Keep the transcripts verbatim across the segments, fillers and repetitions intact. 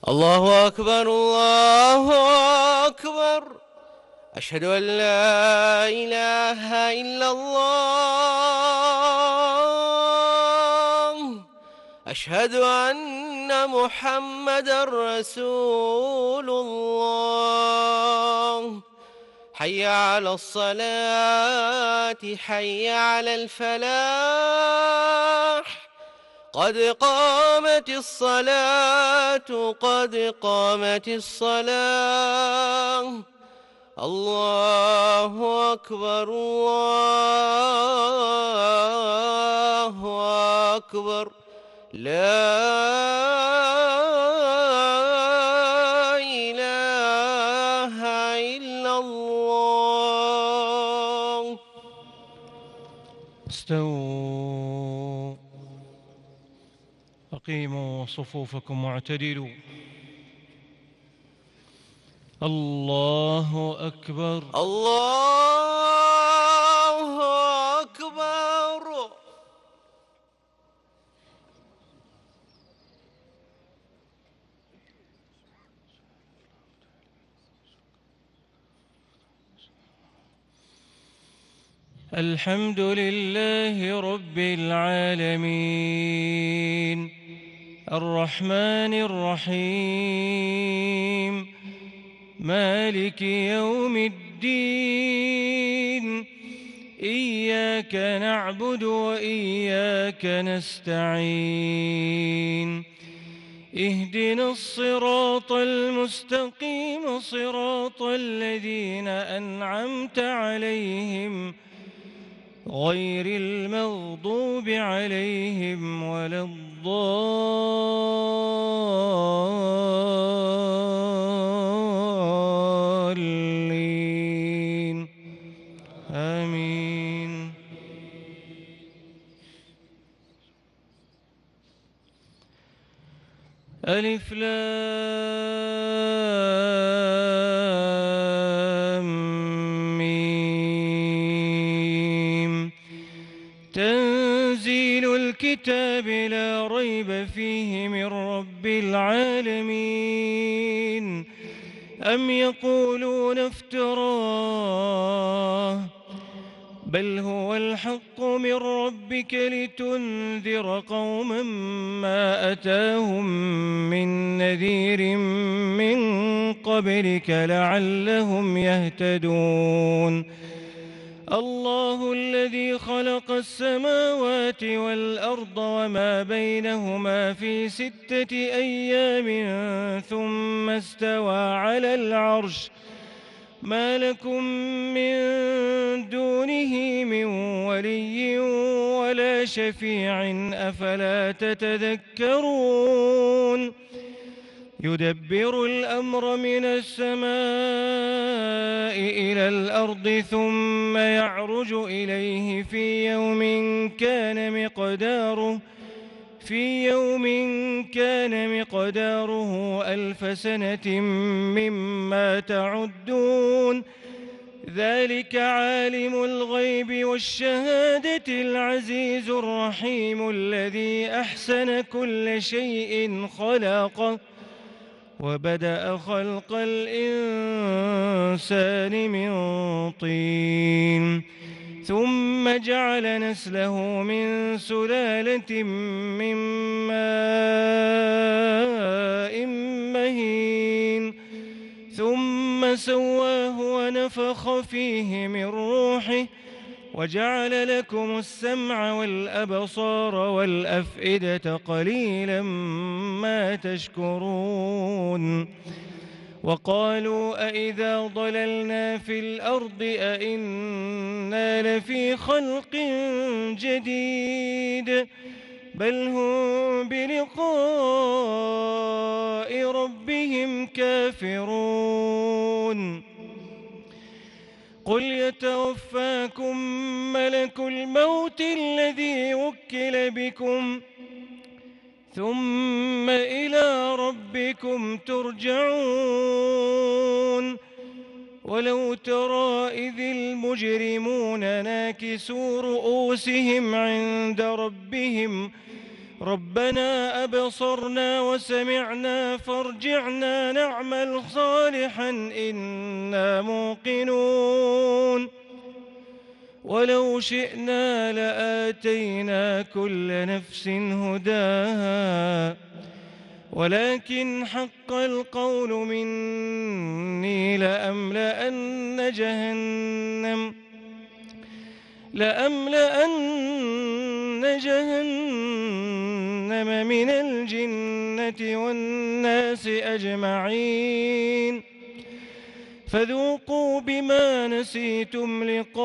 الله أكبر الله أكبر. أشهد أن لا إله إلا الله. أشهد أن محمدًا رسول الله. حي على الصلاة حي على الفلاح. قد قامت الصلاة قد قامت الصلاة. الله أكبر الله أكبر. لا إله إلا الله. استووا، أقيموا صفوفكم واعتدلوا. الله أكبر الله أكبر. الحمد لله رب العالمين، الرحمن الرحيم، مالك يوم الدين. إياك نعبد وإياك نستعين. اهدنا الصراط المستقيم، صراط الذين أنعمت عليهم غير المغضوب عليهم ولا الضالين. آمين. ألف لام ميم. تنزيل الكتاب لا ريب فيه من رب العالمين. أم يقولون افتراه، بل هو الحق من ربك لتنذر قوما ما أتاهم من نذير من قبلك لعلهم يهتدون. الله الذي خلق السماوات والأرض وما بينهما في ستة أيام ثم استوى على العرش. ما لكم من دونه من ولي ولا شفيع أفلا تتذكرون. يدبر الأمر من السماء إلى الأرض ثم يعرج إليه في يوم كان مقداره في يوم كان مقداره ألف سنة مما تعدون. ذلك عالم الغيب والشهادة العزيز الرحيم الذي أحسن كل شيء خلقه وبدأ خلق الإنسان من طين ثم جعل نسله من سلالة من ماء مهين ثم سواه ونفخ فيه من روحه وجعل لكم السمع والأبصار والأفئدة قليلا ما تشكرون. وقالوا أإذا ضللنا في الأرض أإنا لفي خلق جديد بل هم بلقاء ربهم كافرون. قل يتوفاكم ملك الموت الذي وكل بكم ثم إلى ربكم ترجعون. ولو ترى إذ المجرمون ناكسوا رؤوسهم عند ربهم ربنا أبصرنا وسمعنا فارجعنا نعمل صالحا إنا موقنون ولو شئنا لآتينا كل نفس هداها ولكن حق القول مني لأملأن جهنم لأملأن جهنم من الجنة والناس أجمعين فذوقوا بما نسيتم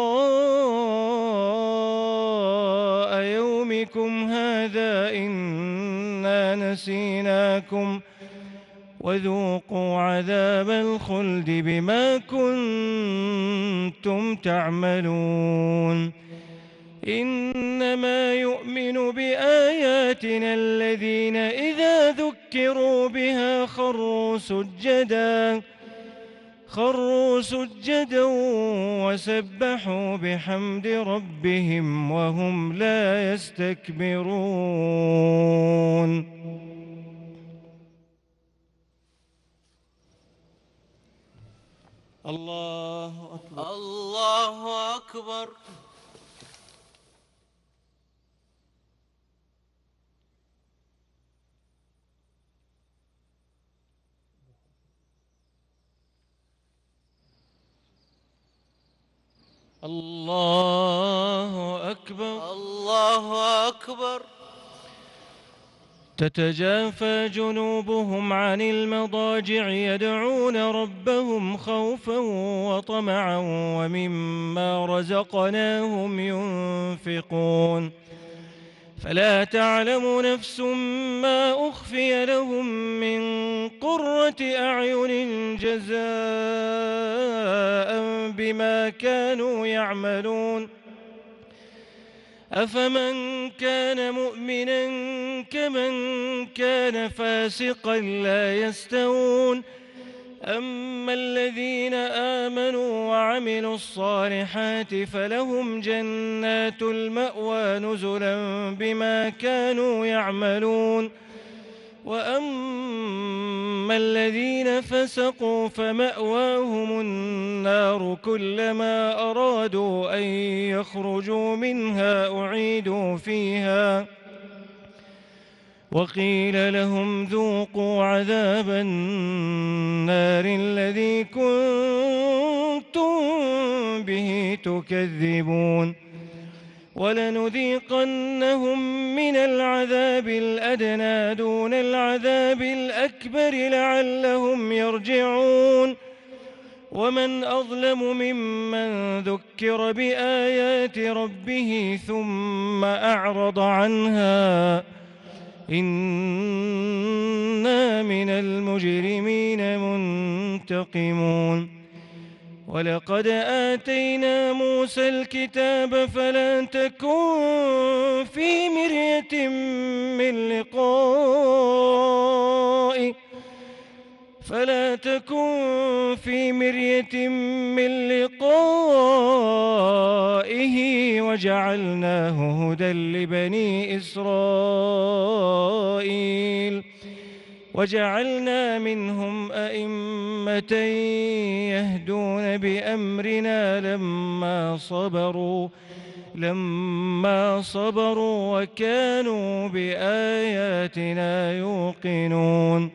لقاء يومكم هذا إنا نسيناكم وذوقوا عذاب الخلد بما كنتم تعملون إنما يؤمن بآياتنا الذين إذا ذكروا بها خروا سجدا خروا سجدا وسبحوا بحمد ربهم وهم لا يستكبرون. الله أكبر. الله أكبر. الله أكبر. الله أكبر. تتجافى جنوبهم عن المضاجع يدعون ربهم خوفا وطمعا ومما رزقناهم ينفقون فلا تعلم نفس ما أخفي لهم من قرة أعين جزاء بما كانوا يعملون أفمن كان مؤمنا كمن كان فاسقا لا يستوون أما الذين آمنوا وعملوا الصالحات فلهم جنات المأوى نزلا بما كانوا يعملون وأما الذين فسقوا فمأواهم النار كلما أرادوا أن يخرجوا منها أعيدوا فيها وقيل لهم ذوقوا عذاب النار الذي كنتم به تكذبون ولنذيقنهم من العذاب الأدنى دون العذاب الأكبر لعلهم يرجعون ومن أظلم ممن ذكر بآيات ربه ثم أعرض عنها إنا من المجرمين منتقمون ولقد آتينا موسى الكتاب فلا تكن في مرية من لقائه فلا تكن في مرية من لقائه وجعلناه هدى لبني إسرائيل وجعلنا منهم أئمة يهدون بأمرنا لما صبروا لما صبروا وكانوا بآياتنا يوقنون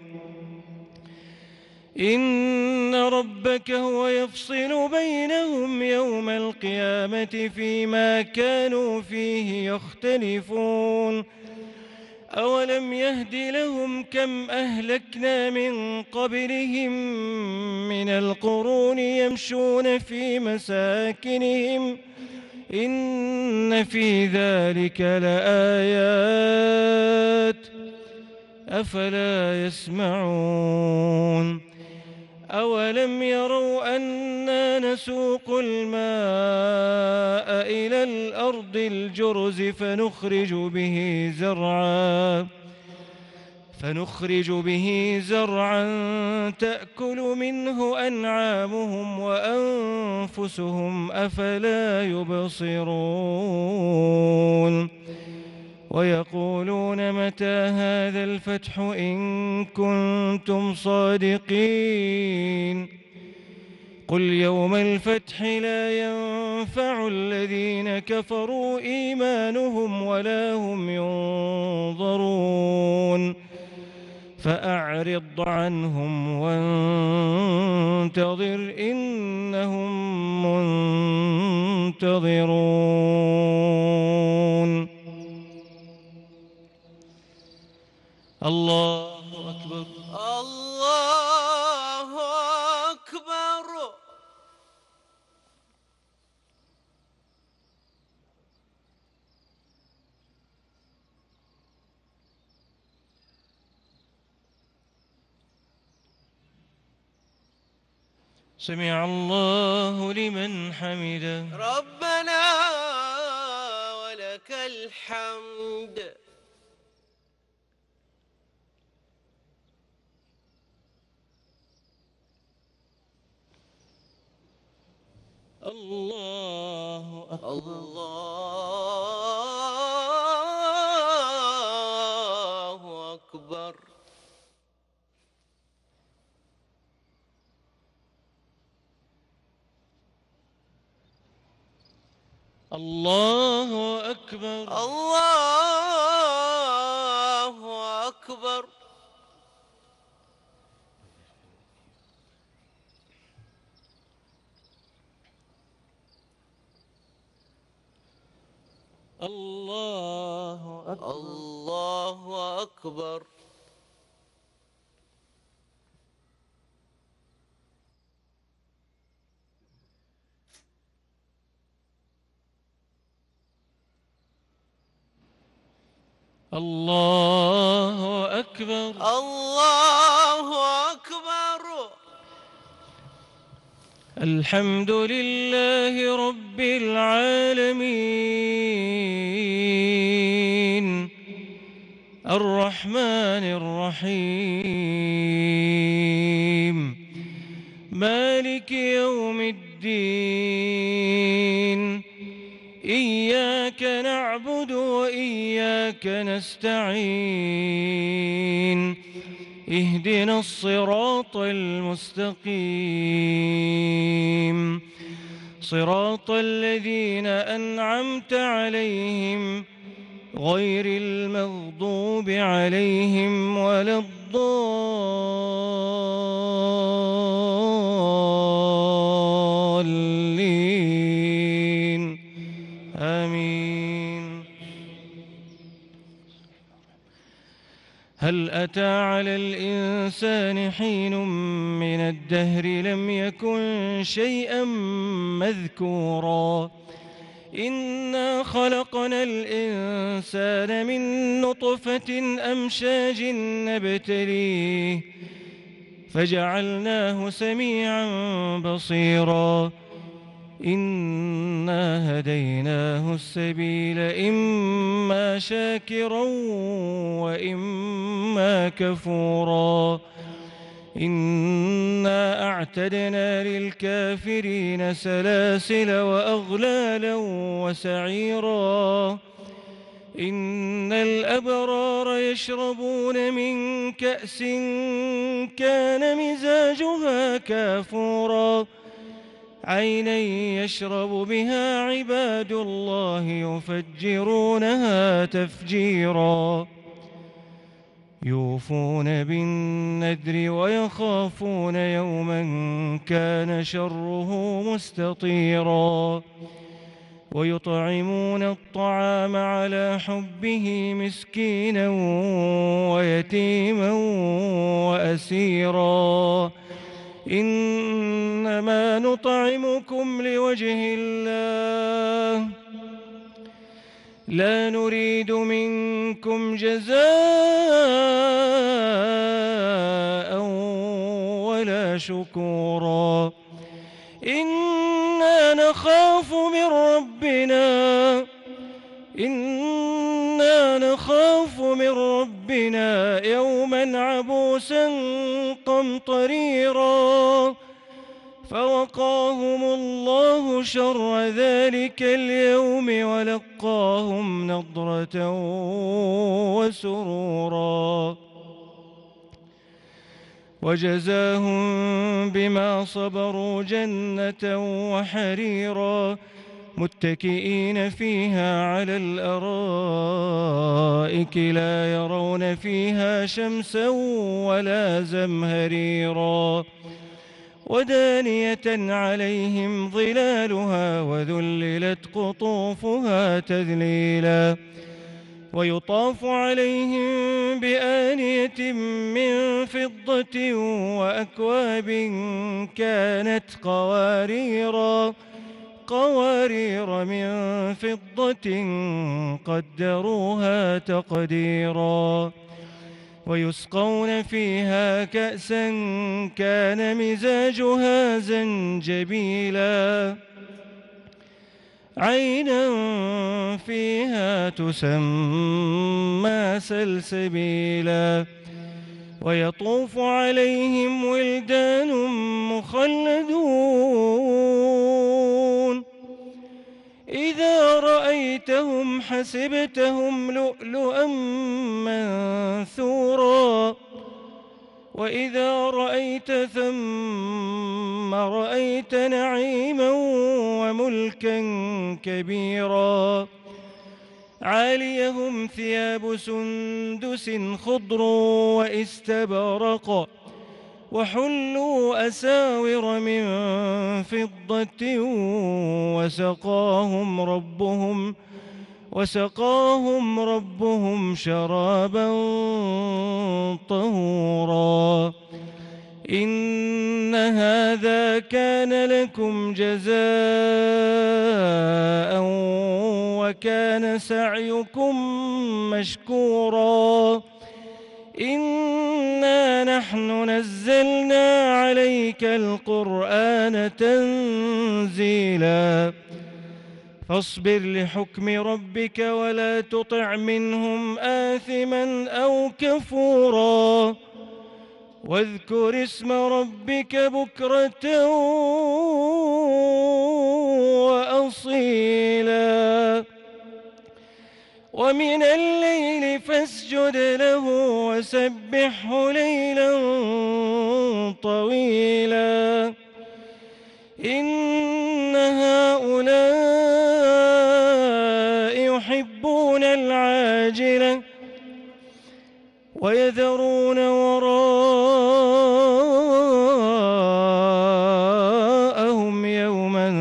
إن ربك هو يفصل بينهم يوم القيامة فيما كانوا فيه يختلفون أولم يهد لهم كم أهلكنا من قبلهم من القرون يمشون في مساكنهم إن في ذلك لآيات أفلا يسمعون أولم يروا أنا نسوق الماء إلى الأرض الجرز فنخرج به زرعا فنخرج به زرعا تأكل منه أنعامهم وأنفسهم أفلا يبصرون ويقولون متى هذا الفتح إن كنتم صادقين قل يوم الفتح لا ينفع الذين كفروا إيمانهم ولا هم ينظرون فأعرض عنهم وانتظر إنهم منتظرون. الله أكبر. الله أكبر. سمع الله لمن حمده. ربنا ولك الحمد. الله أكبر. الله أكبر. الله أكبر. الله أكبر. الله أكبر. الله أكبر. الله أكبر. الله أكبر. الحمد لله رب العالمين الرحمن الرحيم مالك يوم الدين إياك نعبد وإياك نستعين اهدنا الصراط المستقيم صراط الذين أنعمت عليهم غير المغضوب عليهم ولا الضالين آمين. هل أتى على الإنسان حين من الدهر لم يكن شيئا مذكورا إنا خلقنا الإنسان من نطفة أمشاج نبتليه فجعلناه سميعا بصيرا إنا هديناه السبيل إما شاكرا وإما كفورا إنا أعتدنا للكافرين سلاسل وأغلالا وسعيرا إن الأبرار يشربون من كأس كان مزاجها كافورا عينا يشرب بها عباد الله يفجرونها تفجيرا يوفون بالنذر ويخافون يوما كان شره مستطيرا ويطعمون الطعام على حبه مسكينا ويتيما وأسيرا إنما نطعمكم لوجه الله لا نريد منكم جزاء ولا شكورا إنا نخاف من ربنا إنا نخاف من ربنا يوما عبوسا قمطريرا فوقاهم الله شر ذلك اليوم ولقاهم نضرة وسرورا وجزاهم بما صبروا جنة وحريرا متكئين فيها على الأرائك لا يرون فيها شمسا ولا زمهريرا ودانية عليهم ظلالها وذللت قطوفها تذليلا ويطاف عليهم بآنية من فضة وأكواب كانت قواريرا قوارير من فضة قدروها تقديرا ويسقون فيها كأسا كان مزاجها زنجبيلا عينا فيها تسمى سلسبيلا ويطوف عليهم ولدان مخلدون إذا رأيتهم حسبتهم لؤلؤا منثورا وإذا رأيت ثم رأيت نعيما وملكا كبيرا عاليهم ثياب سندس خضر واستبرق وحلوا أساور من فضة وسقاهم ربهم وسقاهم ربهم شرابا طهورا إن هذا كان لكم جزاء وكان سعيكم مشكورا إنا نحن نزلنا عليك القرآن تنزيلا فاصبر لحكم ربك ولا تطع منهم آثما أو كفورا واذكر اسم ربك بكرة وأصيلا ومن الليل فاسجد له وسبحه ليلا طويلا إن هؤلاء يحبون العاجلة ويذرون وراءهم يوما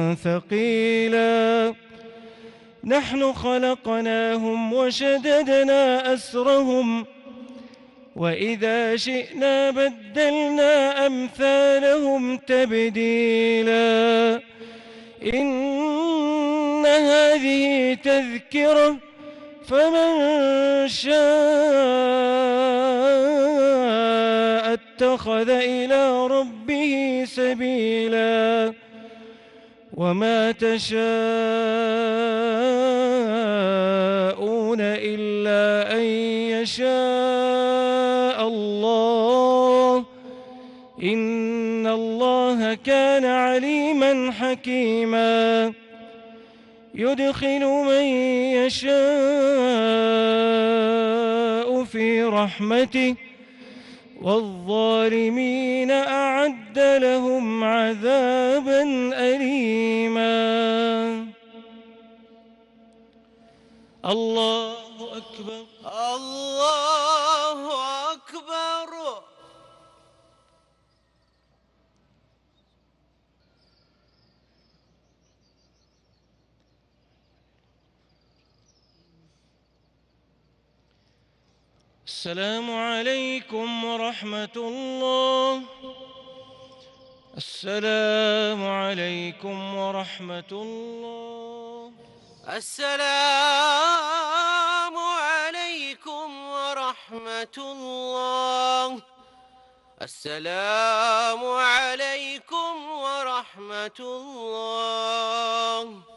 ثقيلا نحن خلقناهم وشددنا أسرهم وإذا شئنا بدلنا أمثالهم تبديلا إن هذه تذكرة فمن شاء اتخذ إلى ربه سبيلا وما تشاءون إلا أن يشاء الله إن الله كان عليما حكيما يدخل من يشاء في رحمته والظالمين أعد لهم عذابا أليما الله أكبر الله أكبر. السلام عليكم ورحمة الله. السلام عليكم ورحمة الله. السلام عليكم ورحمة الله. السلام عليكم ورحمة الله.